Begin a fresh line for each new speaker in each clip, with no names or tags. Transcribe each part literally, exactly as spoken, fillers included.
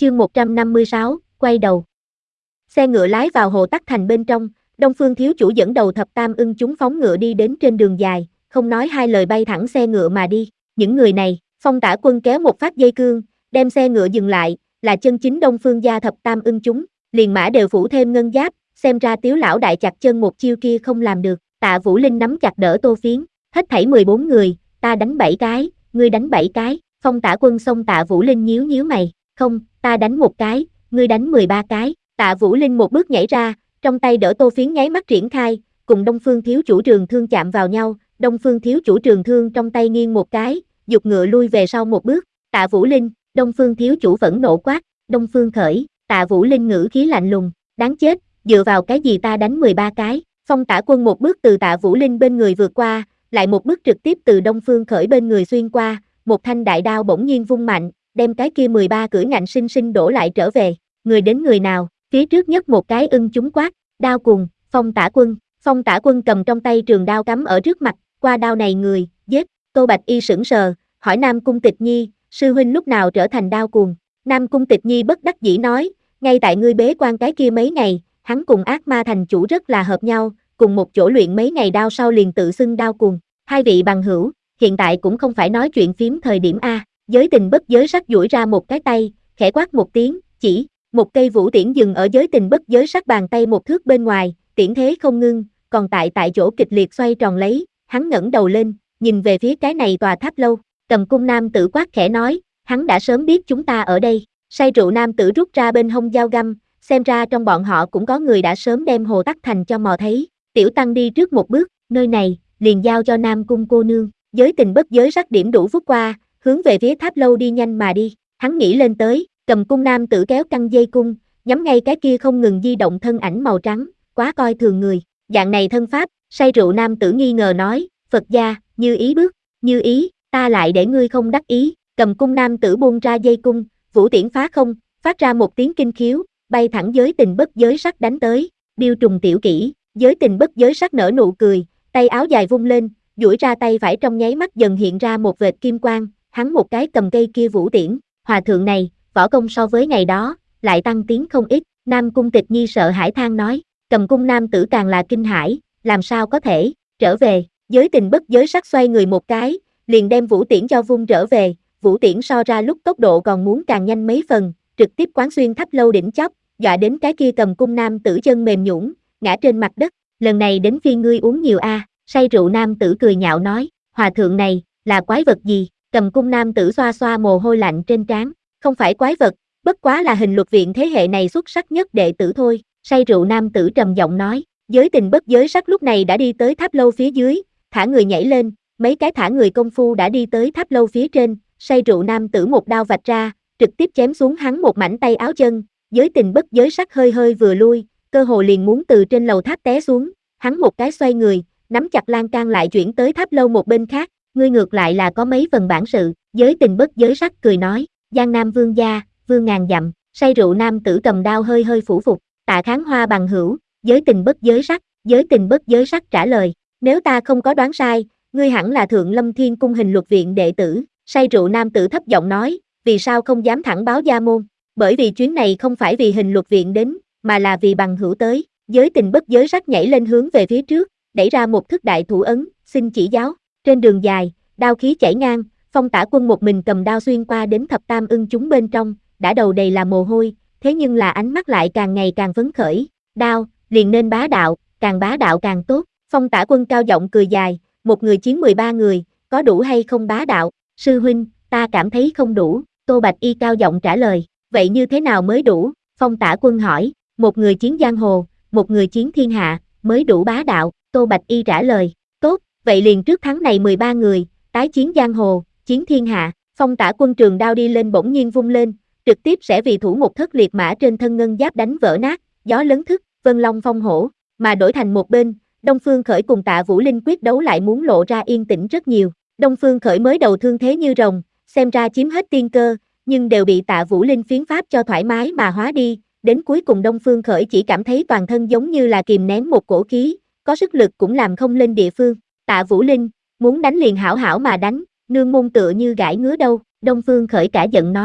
Chương một trăm năm mươi sáu, quay đầu. Xe ngựa lái vào Hồ Tắc Thành bên trong, Đông Phương thiếu chủ dẫn đầu thập tam ưng chúng phóng ngựa đi đến trên đường dài, không nói hai lời bay thẳng xe ngựa mà đi. Những người này, Phong Tả Quân kéo một phát dây cương, đem xe ngựa dừng lại, là chân chính Đông Phương gia thập tam ưng chúng, liền mã đều phủ thêm ngân giáp, xem ra Tiếu lão đại chặt chân một chiêu kia không làm được. Tạ Vũ Linh nắm chặt đỡ Tô Phiến, hết thảy mười bốn người, ta đánh bảy cái, ngươi đánh bảy cái. Phong Tả Quân xông Tạ Vũ Linh nhíu nhíu mày, không, ta đánh một cái, ngươi đánh mười ba cái. Tạ Vũ Linh một bước nhảy ra, trong tay đỡ Tô Phiến nháy mắt triển khai, cùng Đông Phương thiếu chủ trường thương chạm vào nhau, Đông Phương thiếu chủ trường thương trong tay nghiêng một cái, giục ngựa lui về sau một bước. Tạ Vũ Linh, Đông Phương thiếu chủ phẫn nộ quát, Đông Phương khởi. Tạ Vũ Linh ngữ khí lạnh lùng, đáng chết, dựa vào cái gì ta đánh mười ba cái. Phong Tả Quân một bước từ Tạ Vũ Linh bên người vượt qua, lại một bước trực tiếp từ Đông Phương khởi bên người xuyên qua, một thanh đại đao bỗng nhiên vung mạnh, đem cái kia mười ba cưỡi ngạnh sinh sinh đổ lại trở về. Người đến người nào, phía trước nhất một cái ưng chúng quát, đao cùng. Phong Tả Quân. Phong Tả Quân cầm trong tay trường đao cắm ở trước mặt, qua đao này người, giết. Tô Bạch Y sững sờ, hỏi Nam Cung Tịch Nhi, sư huynh lúc nào trở thành đao cuồng. Nam Cung Tịch Nhi bất đắc dĩ nói, ngay tại ngươi bế quan cái kia mấy ngày, hắn cùng ác ma thành chủ rất là hợp nhau, cùng một chỗ luyện mấy ngày đao sau liền tự xưng đao cuồng. Hai vị bằng hữu, hiện tại cũng không phải nói chuyện phím thời điểm A. Giới tình bất giới sắc duỗi ra một cái tay, khẽ quát một tiếng, chỉ, một cây vũ tiễn dừng ở giới tình bất giới sắc bàn tay một thước bên ngoài, tiễn thế không ngưng, còn tại tại chỗ kịch liệt xoay tròn lấy, hắn ngẩng đầu lên, nhìn về phía cái này tòa tháp lâu, Cầm Cung nam tử quát khẽ nói, hắn đã sớm biết chúng ta ở đây. Say rượu nam tử rút ra bên hông dao găm, xem ra trong bọn họ cũng có người đã sớm đem Hồ Tắc Thành cho mò thấy. Tiểu tăng đi trước một bước, nơi này, liền giao cho Nam Cung cô nương. Giới tình bất giới sắc điểm đủ phút qua, hướng về phía tháp lâu đi nhanh mà đi. Hắn nghĩ lên tới, Cầm Cung nam tử kéo căng dây cung, nhắm ngay cái kia không ngừng di động thân ảnh màu trắng, quá coi thường người. Dạng này thân pháp, say rượu nam tử nghi ngờ nói, Phật gia, như ý bước, như ý, ta lại để ngươi không đắc ý. Cầm Cung nam tử buông ra dây cung, vũ tiễn phá không, phát ra một tiếng kinh khiếu, bay thẳng giới tình bất giới sắc đánh tới. Điêu trùng tiểu kỹ, giới tình bất giới sắc nở nụ cười, tay áo dài vung lên, duỗi ra tay phải trong nháy mắt dần hiện ra một vệt kim quang, hắn một cái cầm cây kia vũ tiễn. Hòa thượng này, võ công so với ngày đó, lại tăng tiến không ít. Nam Cung Tịch Nhi sợ hãi than nói, Cầm Cung nam tử càng là kinh hãi, làm sao có thể, trở về. Giới tình bất giới sắc xoay người một cái, liền đem vũ tiễn cho vung trở về, vũ tiễn so ra lúc tốc độ còn muốn càng nhanh mấy phần, trực tiếp quán xuyên tháp lâu đỉnh chóp, dọa đến cái kia Cầm Cung nam tử chân mềm nhũn, ngã trên mặt đất. Lần này đến phiên ngươi uống nhiều a. À. Say rượu nam tử cười nhạo nói, hòa thượng này, là quái vật gì? Cầm Cung nam tử xoa xoa mồ hôi lạnh trên trán, không phải quái vật, bất quá là hình luật viện thế hệ này xuất sắc nhất đệ tử thôi. Say rượu nam tử trầm giọng nói, giới tình bất giới sắc lúc này đã đi tới tháp lâu phía dưới, thả người nhảy lên, mấy cái thả người công phu đã đi tới tháp lâu phía trên. Say rượu nam tử một đao vạch ra, trực tiếp chém xuống hắn một mảnh tay áo chân, giới tình bất giới sắc hơi hơi vừa lui, cơ hồ liền muốn từ trên lầu tháp té xuống, hắn một cái xoay người, nắm chặt lan can lại chuyển tới tháp lâu một bên khác, ngươi ngược lại là có mấy phần bản sự. Giới tình bất giới sắc cười nói, Giang Nam vương gia, vương ngàn dặm. Say rượu nam tử cầm đao hơi hơi phủ phục, Tạ Kháng Hoa bằng hữu. Giới tình bất giới sắc, giới tình bất giới sắc trả lời, nếu ta không có đoán sai, ngươi hẳn là Thượng Lâm Thiên Cung hình luật viện đệ tử. Say rượu nam tử thấp giọng nói, vì sao không dám thẳng báo gia môn? Bởi vì chuyến này không phải vì hình luật viện đến, mà là vì bằng hữu tới. Giới tình bất giới sắc nhảy lên hướng về phía trước, đẩy ra một thức đại thủ ấn, xin chỉ giáo. Trên đường dài, đao khí chảy ngang, Phong Tả Quân một mình cầm đao xuyên qua đến thập tam ưng chúng bên trong, đã đầu đầy là mồ hôi, thế nhưng là ánh mắt lại càng ngày càng phấn khởi. Đao, liền nên bá đạo, càng bá đạo càng tốt. Phong Tả Quân cao giọng cười dài, một người chiến mười ba người, có đủ hay không bá đạo? Sư huynh, ta cảm thấy không đủ. Tô Bạch Y cao giọng trả lời, vậy như thế nào mới đủ? Phong Tả Quân hỏi, một người chiến giang hồ, một người chiến thiên hạ, mới đủ bá đạo. Tô Bạch Y trả lời, tốt, vậy liền trước thắng này mười ba người, tái chiến giang hồ, chiến thiên hạ. Phong Tả Quân trường đao đi lên bỗng nhiên vung lên, trực tiếp sẽ vì thủ một thất liệt mã trên thân ngân giáp đánh vỡ nát, gió lớn thức, vân long phong hổ, mà đổi thành một bên, Đông Phương Khởi cùng Tạ Vũ Linh quyết đấu lại muốn lộ ra yên tĩnh rất nhiều. Đông Phương Khởi mới đầu thương thế như rồng, xem ra chiếm hết tiên cơ, nhưng đều bị Tạ Vũ Linh phiến pháp cho thoải mái mà hóa đi, đến cuối cùng Đông Phương Khởi chỉ cảm thấy toàn thân giống như là kìm nén một cổ khí, có sức lực cũng làm không lên địa phương. Tạ Vũ Linh, muốn đánh liền hảo hảo mà đánh, nương môn tựa như gãi ngứa đâu. Đông Phương Khởi cả giận nói.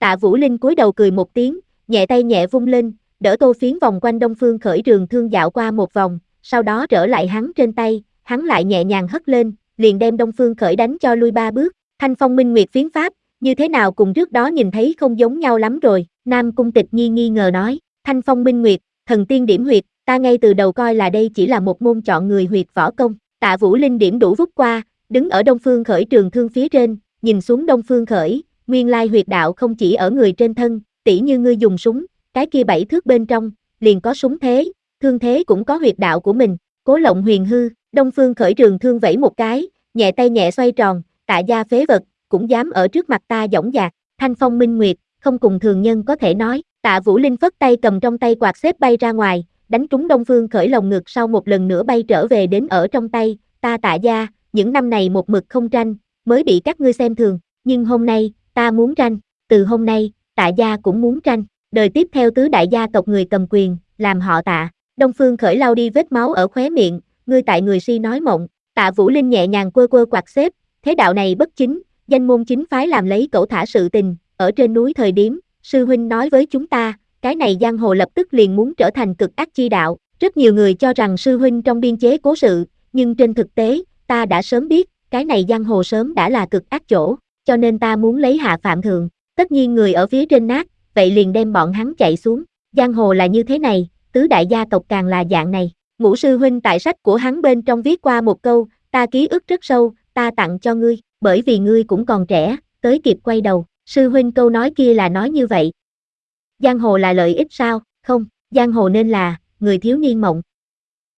Tạ Vũ Linh cúi đầu cười một tiếng, nhẹ tay nhẹ vung lên, đỡ Tô Phiến vòng quanh Đông Phương Khởi trường thương dạo qua một vòng, sau đó trở lại hắn trên tay, hắn lại nhẹ nhàng hất lên, liền đem Đông Phương Khởi đánh cho lui ba bước. Thanh Phong Minh Nguyệt phiến pháp, như thế nào cùng trước đó nhìn thấy không giống nhau lắm rồi, Nam Cung Tịch Nhi nghi ngờ nói, Thanh Phong Minh Nguyệt, thần tiên điểm huyệt, ta ngay từ đầu coi là đây chỉ là một môn chọn người huyệt võ công. Tạ Vũ Linh điểm đủ vút qua, đứng ở Đông Phương Khởi trường thương phía trên, nhìn xuống Đông Phương Khởi, nguyên lai huyệt đạo không chỉ ở người trên thân, tỉ như ngươi dùng súng, cái kia bảy thước bên trong, liền có súng thế, thương thế cũng có huyệt đạo của mình. Cố Lộng Huyền hư, Đông Phương Khởi trường thương vẫy một cái, nhẹ tay nhẹ xoay tròn, Tạ gia phế vật, cũng dám ở trước mặt ta dõng dạc. Thanh Phong Minh Nguyệt, không cùng thường nhân có thể nói. Tạ Vũ Linh phất tay cầm trong tay quạt xếp bay ra ngoài, đánh trúng Đông Phương Khởi lồng ngực sau một lần nữa bay trở về đến ở trong tay. Ta Tạ gia, những năm này một mực không tranh, mới bị các ngươi xem thường, nhưng hôm nay, ta muốn tranh, từ hôm nay, Tạ gia cũng muốn tranh, đời tiếp theo tứ đại gia tộc người cầm quyền, làm họ Tạ. Đông Phương Khởi lau đi vết máu ở khóe miệng, ngươi tại người si nói mộng. Tạ Vũ Linh nhẹ nhàng quơ quơ quạt xếp, thế đạo này bất chính, danh môn chính phái làm lấy cẩu thả sự tình, ở trên núi thời điểm, sư huynh nói với chúng ta, cái này giang hồ lập tức liền muốn trở thành cực ác chi đạo, rất nhiều người cho rằng sư huynh trong biên chế cố sự, nhưng trên thực tế, ta đã sớm biết, cái này giang hồ sớm đã là cực ác chỗ, cho nên ta muốn lấy hạ phạm thượng, tất nhiên người ở phía trên nát, vậy liền đem bọn hắn chạy xuống, giang hồ là như thế này, tứ đại gia tộc càng là dạng này. Ngũ sư huynh tại sách của hắn bên trong viết qua một câu, ta ký ức rất sâu, ta tặng cho ngươi, bởi vì ngươi cũng còn trẻ, tới kịp quay đầu, sư huynh câu nói kia là nói như vậy. Giang hồ là lợi ích sao? Không, giang hồ nên là, người thiếu niên mộng.